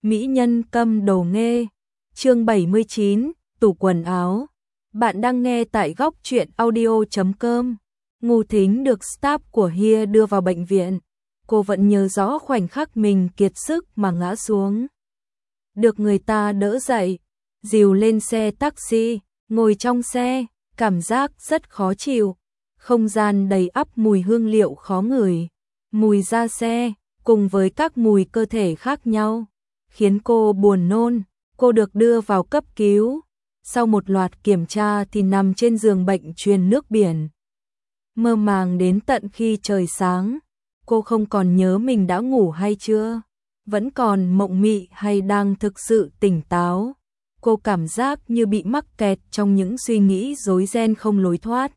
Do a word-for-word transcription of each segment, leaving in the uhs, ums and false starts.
Mỹ nhân câm đồ nghê. Chương bảy mươi chín, tủ quần áo. Bạn đang nghe tại góc truyện audio chấm com. Ngô Thính được staff của Hia đưa vào bệnh viện. Cô vẫn nhớ rõ khoảnh khắc mình kiệt sức mà ngã xuống. Được người ta đỡ dậy, dìu lên xe taxi, ngồi trong xe, cảm giác rất khó chịu. Không gian đầy ắp mùi hương liệu khó ngửi, mùi da xe, cùng với các mùi cơ thể khác nhau, khiến cô buồn nôn. Cô được đưa vào cấp cứu. Sau một loạt kiểm tra thì nằm trên giường bệnh truyền nước biển. Mơ màng đến tận khi trời sáng, cô không còn nhớ mình đã ngủ hay chưa, vẫn còn mộng mị hay đang thực sự tỉnh táo. Cô cảm giác như bị mắc kẹt trong những suy nghĩ rối ren không lối thoát.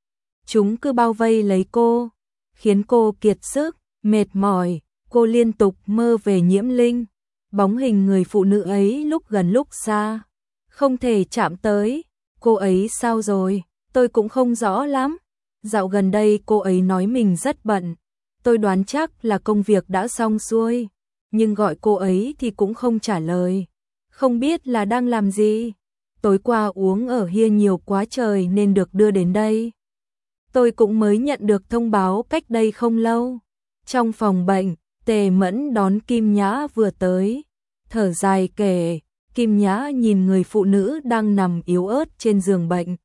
Chúng cứ bao vây lấy cô, khiến cô kiệt sức, mệt mỏi. Cô liên tục mơ về Nhiễm Linh, bóng hình người phụ nữ ấy lúc gần lúc xa, không thể chạm tới. Cô ấy sao rồi? Tôi cũng không rõ lắm. Dạo gần đây cô ấy nói mình rất bận. Tôi đoán chắc là công việc đã xong xuôi, nhưng gọi cô ấy thì cũng không trả lời. Không biết là đang làm gì. Tối qua uống ở Hia nhiều quá trời nên được đưa đến đây. Tôi cũng mới nhận được thông báo cách đây không lâu. Trong phòng bệnh, Tề Mẫn đón Kim Nhã vừa tới, thở dài kể. Kim Nhã nhìn người phụ nữ đang nằm yếu ớt trên giường bệnh,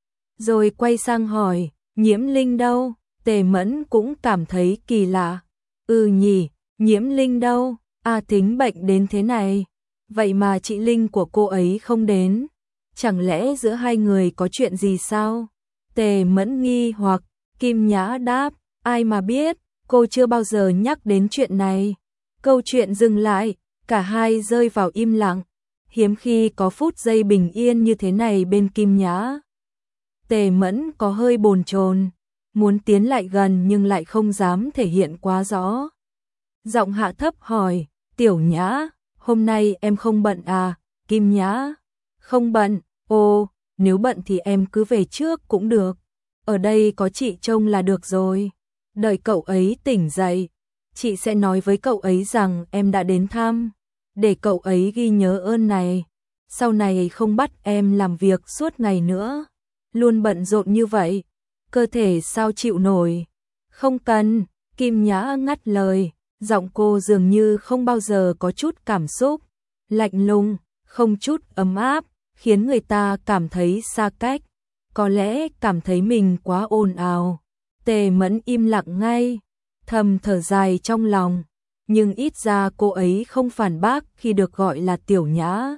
rồi quay sang hỏi, Nhiễm Linh đâu? Tề Mẫn cũng cảm thấy kỳ lạ. Ừ nhỉ, Nhiễm Linh đâu? A Thính bệnh đến thế này, vậy mà chị Linh của cô ấy không đến. Chẳng lẽ giữa hai người có chuyện gì sao? Tề Mẫn nghi hoặc. Kim Nhã đáp, ai mà biết, cô chưa bao giờ nhắc đến chuyện này. Câu chuyện dừng lại, cả hai rơi vào im lặng. Hiếm khi có phút giây bình yên như thế này bên Kim Nhã. Tề Mẫn có hơi bồn chồn, muốn tiến lại gần nhưng lại không dám thể hiện quá rõ. Giọng hạ thấp hỏi, Tiểu Nhã, hôm nay em không bận à? Kim Nhã, không bận. Ồ, nếu bận thì em cứ về trước cũng được. Ở đây có chị trông là được rồi. Đợi cậu ấy tỉnh dậy, chị sẽ nói với cậu ấy rằng em đã đến thăm, để cậu ấy ghi nhớ ơn này. Sau này không bắt em làm việc suốt ngày nữa, luôn bận rộn như vậy, cơ thể sao chịu nổi. Không cần, Kim Nhã ngắt lời, giọng cô dường như không bao giờ có chút cảm xúc, lạnh lùng, không chút ấm áp, khiến người ta cảm thấy xa cách, có lẽ cảm thấy mình quá ồn ào. Tề Mẫn im lặng ngay, thầm thở dài trong lòng, nhưng ít ra cô ấy không phản bác khi được gọi là Tiểu Nhã.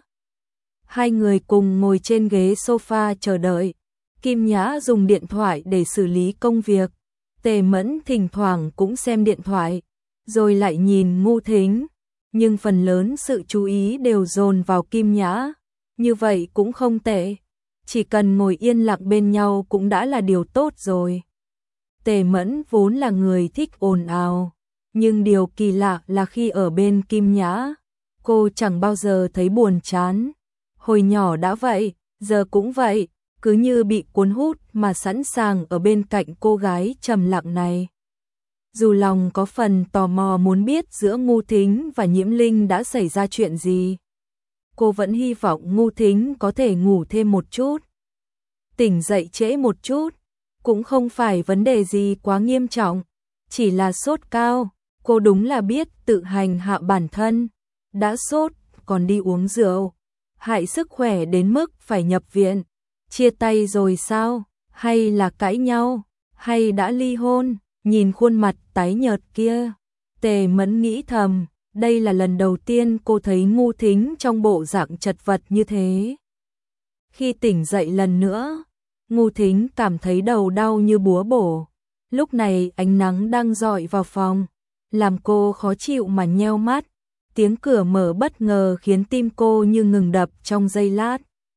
Hai người cùng ngồi trên ghế sofa chờ đợi. Kim Nhã dùng điện thoại để xử lý công việc. Tề Mẫn thỉnh thoảng cũng xem điện thoại, rồi lại nhìn Ngô Thính, nhưng phần lớn sự chú ý đều dồn vào Kim Nhã. Như vậy cũng không tệ, chỉ cần ngồi yên lặng bên nhau cũng đã là điều tốt rồi. Tề Mẫn vốn là người thích ồn ào, nhưng điều kỳ lạ là khi ở bên Kim Nhã, cô chẳng bao giờ thấy buồn chán. Hồi nhỏ đã vậy, giờ cũng vậy, cứ như bị cuốn hút mà sẵn sàng ở bên cạnh cô gái trầm lặng này. Dù lòng có phần tò mò muốn biết giữa Ngô Thính và Nhiễm Linh đã xảy ra chuyện gì, cô vẫn hy vọng Ngô Thính có thể ngủ thêm một chút, tỉnh dậy trễ một chút. Cũng không phải vấn đề gì quá nghiêm trọng, chỉ là sốt cao. Cô đúng là biết tự hành hạ bản thân, đã sốt còn đi uống rượu, hại sức khỏe đến mức phải nhập viện. Chia tay rồi sao? Hay là cãi nhau? Hay đã ly hôn? Nhìn khuôn mặt tái nhợt kia, Tề Mẫn nghĩ thầm, đây là lần đầu tiên cô thấy Ngô Thính trong bộ dạng chật vật như thế. Khi tỉnh dậy lần nữa, Ngô Thính cảm thấy đầu đau như búa bổ. Lúc này ánh nắng đang rọi vào phòng, làm cô khó chịu mà nheo mắt. Tiếng cửa mở bất ngờ khiến tim cô như ngừng đập trong giây lát.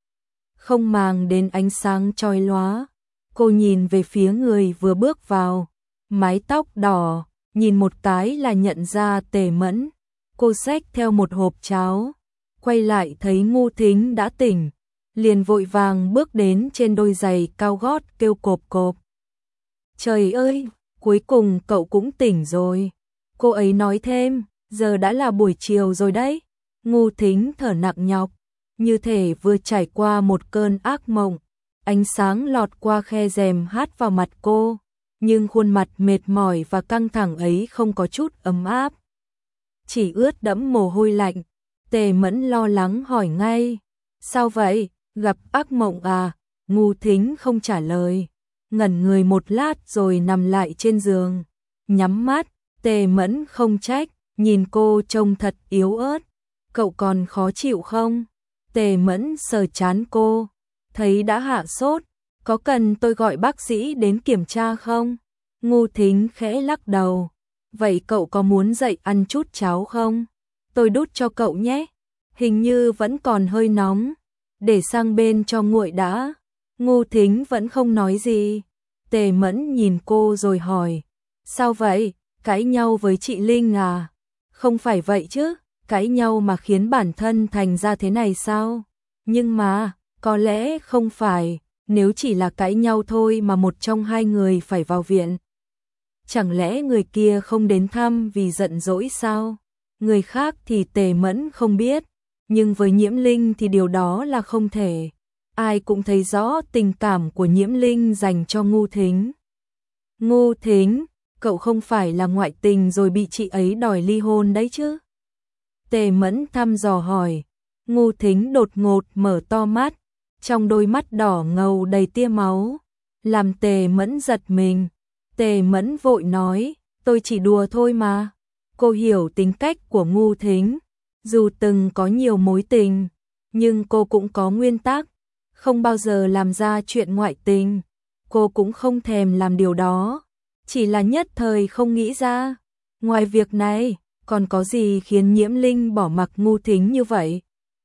Không màng đến ánh sáng chói lóa, cô nhìn về phía người vừa bước vào, mái tóc đỏ, nhìn một cái là nhận ra Tề Mẫn. Cô xách theo một hộp cháo, quay lại thấy Ngô Thính đã tỉnh, liền vội vàng bước đến trên đôi giày cao gót kêu cộp cộp. Trời ơi, cuối cùng cậu cũng tỉnh rồi. Cô ấy nói thêm, giờ đã là buổi chiều rồi đấy. Ngu Thính thở nặng nhọc, như thể vừa trải qua một cơn ác mộng. Ánh sáng lọt qua khe rèm hát vào mặt cô, nhưng khuôn mặt mệt mỏi và căng thẳng ấy không có chút ấm áp, chỉ ướt đẫm mồ hôi lạnh. Tề Mẫn lo lắng hỏi ngay, sao vậy, gặp ác mộng à? Ngu Thính không trả lời, ngẩn người một lát rồi nằm lại trên giường, nhắm mắt. Tề Mẫn không trách, nhìn cô trông thật yếu ớt, cậu còn khó chịu không? Tề Mẫn sờ trán cô, thấy đã hạ sốt, có cần tôi gọi bác sĩ đến kiểm tra không? Ngu Thính khẽ lắc đầu, vậy cậu có muốn dậy ăn chút cháo không? Tôi đút cho cậu nhé, hình như vẫn còn hơi nóng, để sang bên cho nguội đã. Ngu Thính vẫn không nói gì. Tề Mẫn nhìn cô rồi hỏi, sao vậy, cãi nhau với chị Linh à? Không phải vậy chứ, cãi nhau mà khiến bản thân thành ra thế này sao? Nhưng mà, có lẽ không phải, nếu chỉ là cãi nhau thôi mà một trong hai người phải vào viện. Chẳng lẽ người kia không đến thăm vì giận dỗi sao? Người khác thì Tề Mẫn không biết, nhưng với Nhiễm Linh thì điều đó là không thể. Ai cũng thấy rõ tình cảm của Nhiễm Linh dành cho Ngu Thính. Ngu Thính, cậu không phải là ngoại tình rồi bị chị ấy đòi ly hôn đấy chứ? Tề Mẫn thăm dò hỏi. Ngu Thính đột ngột mở to mắt, trong đôi mắt đỏ ngầu đầy tia máu, làm Tề Mẫn giật mình. Tề Mẫn vội nói, tôi chỉ đùa thôi mà. Cô hiểu tính cách của Ngu Thính, dù từng có nhiều mối tình, nhưng cô cũng có nguyên tắc, không bao giờ làm ra chuyện ngoại tình. Cô cũng không thèm làm điều đó, chỉ là nhất thời không nghĩ ra. Ngoài việc này, còn có gì khiến Nhiễm Linh bỏ mặc Ngu Thính như vậy?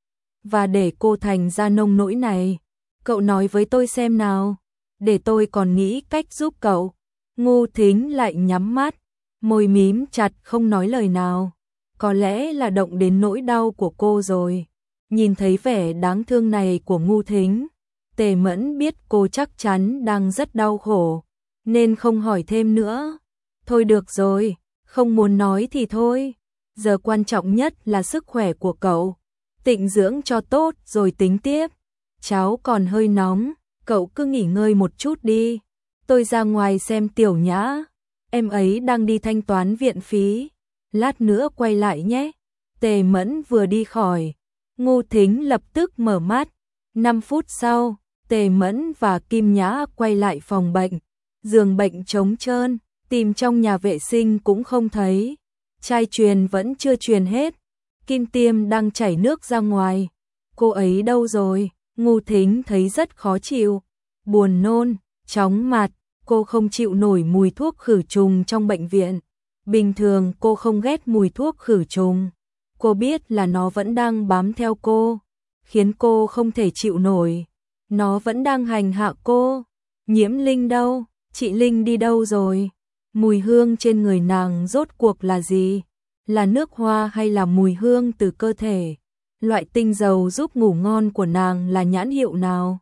Và để cô thành ra nông nỗi này, cậu nói với tôi xem nào, để tôi còn nghĩ cách giúp cậu. Ngu Thính lại nhắm mắt, môi mím chặt không nói lời nào. Có lẽ là động đến nỗi đau của cô rồi. Nhìn thấy vẻ đáng thương này của Ngu Thính, Tề Mẫn biết cô chắc chắn đang rất đau khổ, nên không hỏi thêm nữa. Thôi được rồi, không muốn nói thì thôi. Giờ quan trọng nhất là sức khỏe của cậu. Tịnh dưỡng cho tốt rồi tính tiếp. Cháo còn hơi nóng, cậu cứ nghỉ ngơi một chút đi. Tôi ra ngoài xem Tiểu Nhã, em ấy đang đi thanh toán viện phí. Lát nữa quay lại nhé. Tề Mẫn vừa đi khỏi, Ngu Thính lập tức mở mắt. năm phút sau, Tề Mẫn và Kim Nhã quay lại phòng bệnh. Giường bệnh trống trơn, tìm trong nhà vệ sinh cũng không thấy. Chai truyền vẫn chưa truyền hết. Kim Tiêm đang chảy nước ra ngoài. Cô ấy đâu rồi? Ngu Thính thấy rất khó chịu, buồn nôn, chóng mặt. Cô không chịu nổi mùi thuốc khử trùng trong bệnh viện. Bình thường cô không ghét mùi thuốc khử trùng. Cô biết là nó vẫn đang bám theo cô, khiến cô không thể chịu nổi. Nó vẫn đang hành hạ cô. Nhiễm Linh đâu? Chị Linh đi đâu rồi? Mùi hương trên người nàng rốt cuộc là gì? Là nước hoa hay là mùi hương từ cơ thể? Loại tinh dầu giúp ngủ ngon của nàng là nhãn hiệu nào?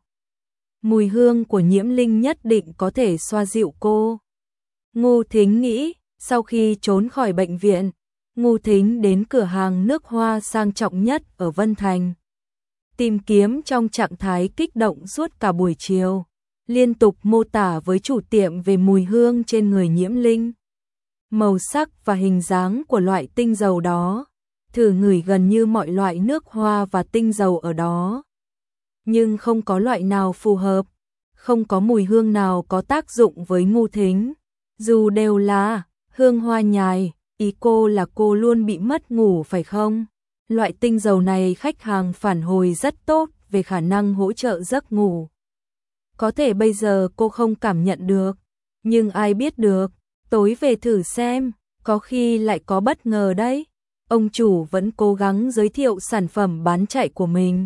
Mùi hương của Nhiễm Linh nhất định có thể xoa dịu cô. Ngu Thính nghĩ, sau khi trốn khỏi bệnh viện, Ngu Thính đến cửa hàng nước hoa sang trọng nhất ở Vân Thành. Tìm kiếm trong trạng thái kích động suốt cả buổi chiều, liên tục mô tả với chủ tiệm về mùi hương trên người Nhiễm Linh, màu sắc và hình dáng của loại tinh dầu đó, thử ngửi gần như mọi loại nước hoa và tinh dầu ở đó. Nhưng không có loại nào phù hợp, không có mùi hương nào có tác dụng với Ngu Thính. Dù đều là hương hoa nhài, ý cô là cô luôn bị mất ngủ phải không? Loại tinh dầu này khách hàng phản hồi rất tốt về khả năng hỗ trợ giấc ngủ. Có thể bây giờ cô không cảm nhận được, nhưng ai biết được, tối về thử xem, có khi lại có bất ngờ đấy. Ông chủ vẫn cố gắng giới thiệu sản phẩm bán chạy của mình.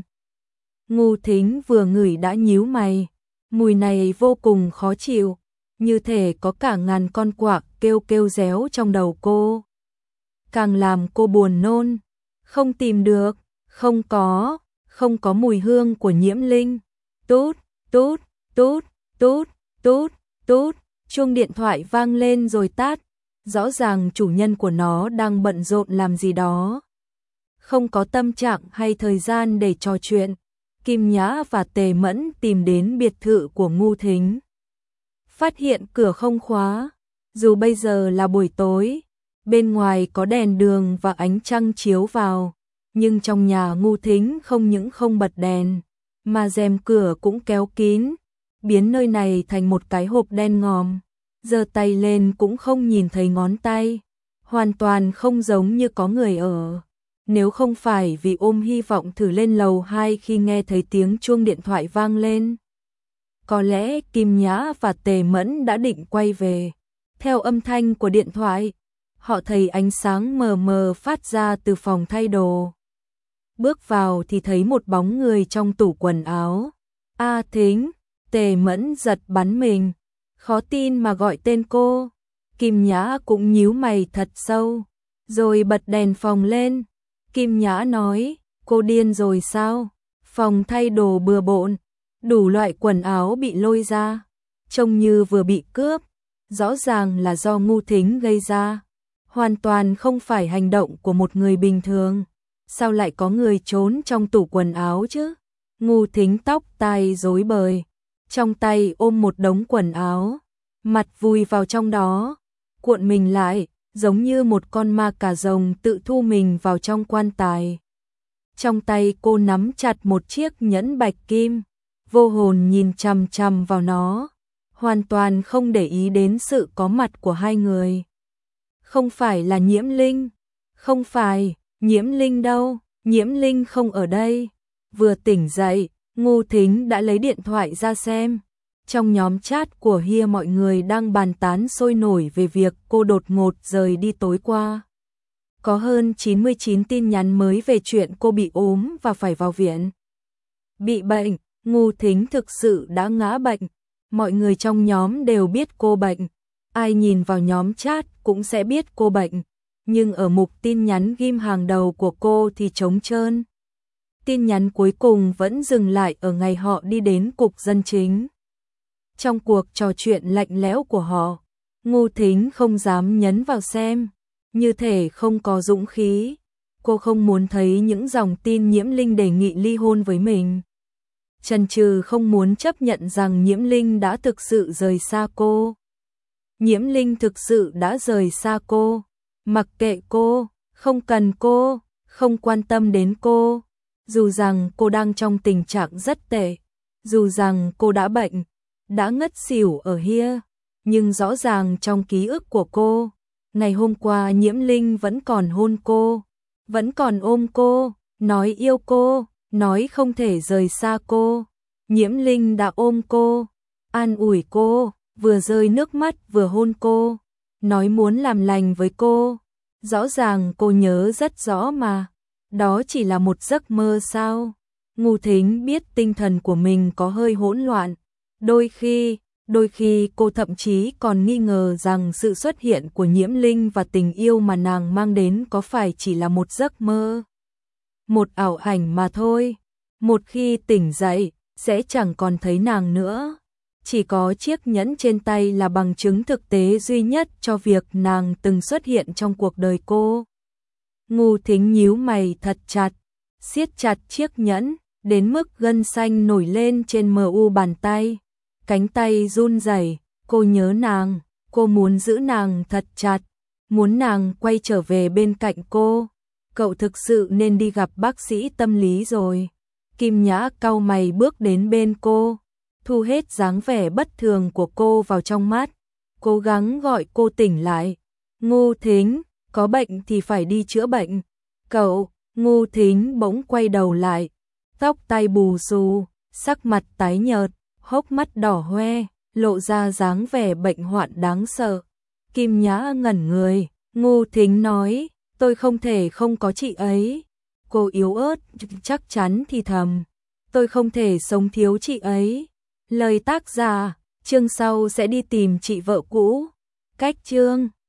Ngu Thính vừa ngửi đã nhíu mày, mùi này vô cùng khó chịu, như thể có cả ngàn con quạ kêu kêu réo trong đầu cô. Càng làm cô buồn nôn, không tìm được, không có, không có mùi hương của Nhiễm Linh. Tút, tút, tút, tút, tút, tút, chuông điện thoại vang lên rồi tắt. Rõ ràng chủ nhân của nó đang bận rộn làm gì đó. Không có tâm trạng hay thời gian để trò chuyện, Kim Nhã và Tề Mẫn tìm đến biệt thự của Ngu Thính. Phát hiện cửa không khóa, dù bây giờ là buổi tối, bên ngoài có đèn đường và ánh trăng chiếu vào, nhưng trong nhà Ngu Thính không những không bật đèn, mà rèm cửa cũng kéo kín, biến nơi này thành một cái hộp đen ngòm. Giơ tay lên cũng không nhìn thấy ngón tay, hoàn toàn không giống như có người ở. Nếu không phải vì ôm hy vọng thử lên lầu hai khi nghe thấy tiếng chuông điện thoại vang lên, có lẽ Kim Nhã và Tề Mẫn đã định quay về. Theo âm thanh của điện thoại, họ thấy ánh sáng mờ mờ phát ra từ phòng thay đồ. Bước vào thì thấy một bóng người trong tủ quần áo. A Thính, Tề Mẫn giật bắn mình, khó tin mà gọi tên cô. Kim Nhã cũng nhíu mày thật sâu, rồi bật đèn phòng lên. Kim Nhã nói, cô điên rồi sao? Phòng thay đồ bừa bộn, đủ loại quần áo bị lôi ra, trông như vừa bị cướp, rõ ràng là do Ngu Thính gây ra. Hoàn toàn không phải hành động của một người bình thường. Sao lại có người trốn trong tủ quần áo chứ? Ngu Thính tóc tai rối bời, trong tay ôm một đống quần áo, mặt vùi vào trong đó, cuộn mình lại, giống như một con ma cà rồng tự thu mình vào trong quan tài. Trong tay cô nắm chặt một chiếc nhẫn bạch kim, vô hồn nhìn chằm chằm vào nó, hoàn toàn không để ý đến sự có mặt của hai người. Không phải là Nhiễm Linh, không phải, Nhiễm Linh đâu, Nhiễm Linh không ở đây. Vừa tỉnh dậy, Ngu Thính đã lấy điện thoại ra xem. Trong nhóm chat của Hia mọi người đang bàn tán sôi nổi về việc cô đột ngột rời đi tối qua. Có hơn chín mươi chín tin nhắn mới về chuyện cô bị ốm và phải vào viện. Bị bệnh, Ngu Thính thực sự đã ngã bệnh. Mọi người trong nhóm đều biết cô bệnh. Ai nhìn vào nhóm chat cũng sẽ biết cô bệnh. Nhưng ở mục tin nhắn ghim hàng đầu của cô thì trống trơn. Tin nhắn cuối cùng vẫn dừng lại ở ngày họ đi đến cục dân chính. Trong cuộc trò chuyện lạnh lẽo của họ, Ngu Thính không dám nhấn vào xem, như thể không có dũng khí. Cô không muốn thấy những dòng tin Nhiễm Linh đề nghị ly hôn với mình. Chần chừ không muốn chấp nhận rằng Nhiễm Linh đã thực sự rời xa cô. Nhiễm Linh thực sự đã rời xa cô, mặc kệ cô, không cần cô, không quan tâm đến cô. Dù rằng cô đang trong tình trạng rất tệ, dù rằng cô đã bệnh, đã ngất xỉu ở Hia, nhưng rõ ràng trong ký ức của cô, ngày hôm qua Nhiễm Linh vẫn còn hôn cô, vẫn còn ôm cô, nói yêu cô, nói không thể rời xa cô. Nhiễm Linh đã ôm cô, an ủi cô, vừa rơi nước mắt vừa hôn cô, nói muốn làm lành với cô. Rõ ràng cô nhớ rất rõ mà, đó chỉ là một giấc mơ sao? Ngu Thính biết tinh thần của mình có hơi hỗn loạn. Đôi khi, đôi khi cô thậm chí còn nghi ngờ rằng sự xuất hiện của Nhiễm Linh và tình yêu mà nàng mang đến có phải chỉ là một giấc mơ, một ảo ảnh mà thôi. Một khi tỉnh dậy, sẽ chẳng còn thấy nàng nữa. Chỉ có chiếc nhẫn trên tay là bằng chứng thực tế duy nhất cho việc nàng từng xuất hiện trong cuộc đời cô. Ngu Thính nhíu mày thật chặt, siết chặt chiếc nhẫn, đến mức gân xanh nổi lên trên mờ u bàn tay. Cánh tay run rẩy, cô nhớ nàng, cô muốn giữ nàng thật chặt, muốn nàng quay trở về bên cạnh cô. Cậu thực sự nên đi gặp bác sĩ tâm lý rồi. Kim Nhã cau mày bước đến bên cô, thu hết dáng vẻ bất thường của cô vào trong mắt, cố gắng gọi cô tỉnh lại. Ngu Thính, có bệnh thì phải đi chữa bệnh. Cậu, Ngu Thính bỗng quay đầu lại, tóc tai bù xù, sắc mặt tái nhợt, hốc mắt đỏ hoe, lộ ra dáng vẻ bệnh hoạn đáng sợ. Kim Nhã ngẩn người, Ngu Thính nói, tôi không thể không có chị ấy. Cô yếu ớt, chắc chắn thì thầm, tôi không thể sống thiếu chị ấy. Lời tác giả, chương sau sẽ đi tìm chị vợ cũ. Cách chương